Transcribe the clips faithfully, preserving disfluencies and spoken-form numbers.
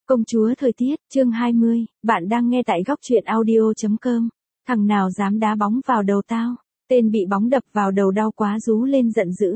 Công chúa thời tiết, chương hai mươi, bạn đang nghe tại góc truyện audio chấm com. Thằng nào dám đá bóng vào đầu tao? Tên bị bóng đập vào đầu đau quá rú lên giận dữ.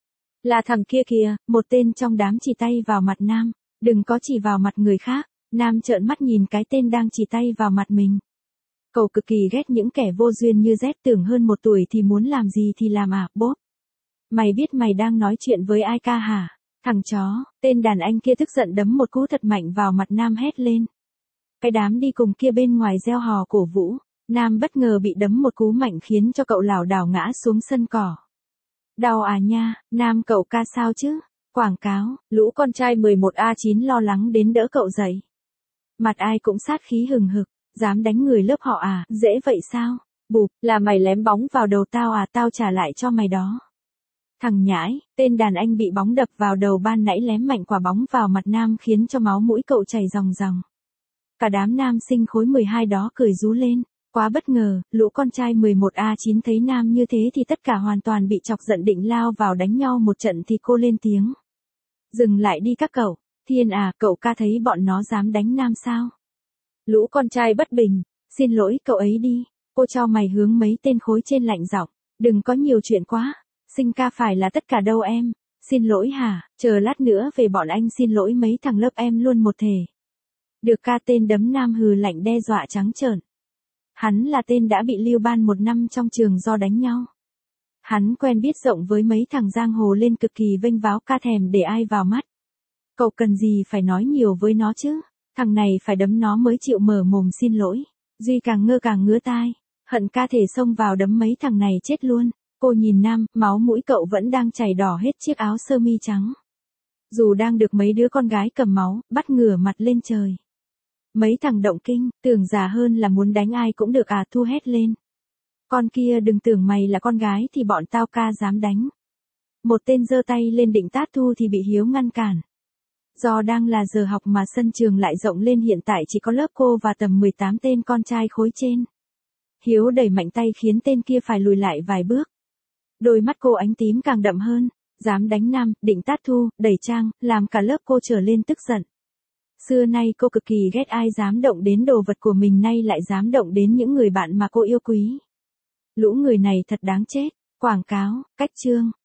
Là thằng kia kìa, một tên trong đám chỉ tay vào mặt Nam. Đừng có chỉ vào mặt người khác. Nam trợn mắt nhìn cái tên đang chỉ tay vào mặt mình. Cậu cực kỳ ghét những kẻ vô duyên như Z, tưởng hơn một tuổi thì muốn làm gì thì làm à, bốp. Mày biết mày đang nói chuyện với ai ca hả? Thằng chó, tên đàn anh kia tức giận đấm một cú thật mạnh vào mặt Nam hét lên. Cái đám đi cùng kia bên ngoài reo hò cổ vũ, Nam bất ngờ bị đấm một cú mạnh khiến cho cậu lảo đảo ngã xuống sân cỏ. Đau à nha, Nam cậu ca sao chứ? Quảng cáo, lũ con trai mười một A chín lo lắng đến đỡ cậu dậy. Mặt ai cũng sát khí hừng hực, dám đánh người lớp họ à, dễ vậy sao? Bụp, là mày lém bóng vào đầu tao à, tao trả lại cho mày đó. Thằng nhãi, tên đàn anh bị bóng đập vào đầu ban nãy lém mạnh quả bóng vào mặt Nam khiến cho máu mũi cậu chảy ròng ròng. Cả đám nam sinh khối mười hai đó cười rú lên, quá bất ngờ, lũ con trai mười một A chín thấy Nam như thế thì tất cả hoàn toàn bị chọc giận định lao vào đánh nhau một trận thì cô lên tiếng. Dừng lại đi các cậu, Thiên à, cậu ca thấy bọn nó dám đánh Nam sao? Lũ con trai bất bình, xin lỗi cậu ấy đi, cô cho mày hướng mấy tên khối trên lạnh giọng, đừng có nhiều chuyện quá. Sinh ca phải là tất cả đâu em, xin lỗi hả, chờ lát nữa về bọn anh xin lỗi mấy thằng lớp em luôn một thể. Được ca tên đấm Nam hừ lạnh đe dọa trắng trợn. Hắn là tên đã bị lưu ban một năm trong trường do đánh nhau. Hắn quen biết rộng với mấy thằng giang hồ lên cực kỳ vênh váo ca thèm để ai vào mắt. Cậu cần gì phải nói nhiều với nó chứ, thằng này phải đấm nó mới chịu mở mồm xin lỗi. Duy càng ngơ càng ngứa tai, hận ca thể xông vào đấm mấy thằng này chết luôn. Cô nhìn Nam, máu mũi cậu vẫn đang chảy đỏ hết chiếc áo sơ mi trắng. Dù đang được mấy đứa con gái cầm máu, bắt ngửa mặt lên trời. Mấy thằng động kinh, tưởng già hơn là muốn đánh ai cũng được à, thu hét lên. Con kia đừng tưởng mày là con gái thì bọn tao ca dám đánh. Một tên giơ tay lên định tát Thu thì bị Hiếu ngăn cản. Do đang là giờ học mà sân trường lại rộng lên, hiện tại chỉ có lớp cô và tầm mười tám tên con trai khối trên. Hiếu đẩy mạnh tay khiến tên kia phải lùi lại vài bước. Đôi mắt cô ánh tím càng đậm hơn, dám đánh Nam, định tát Thu, đẩy Trang, làm cả lớp cô trở lên tức giận. Xưa nay cô cực kỳ ghét ai dám động đến đồ vật của mình, nay lại dám động đến những người bạn mà cô yêu quý. Lũ người này thật đáng chết. Quảng cáo, cách chương.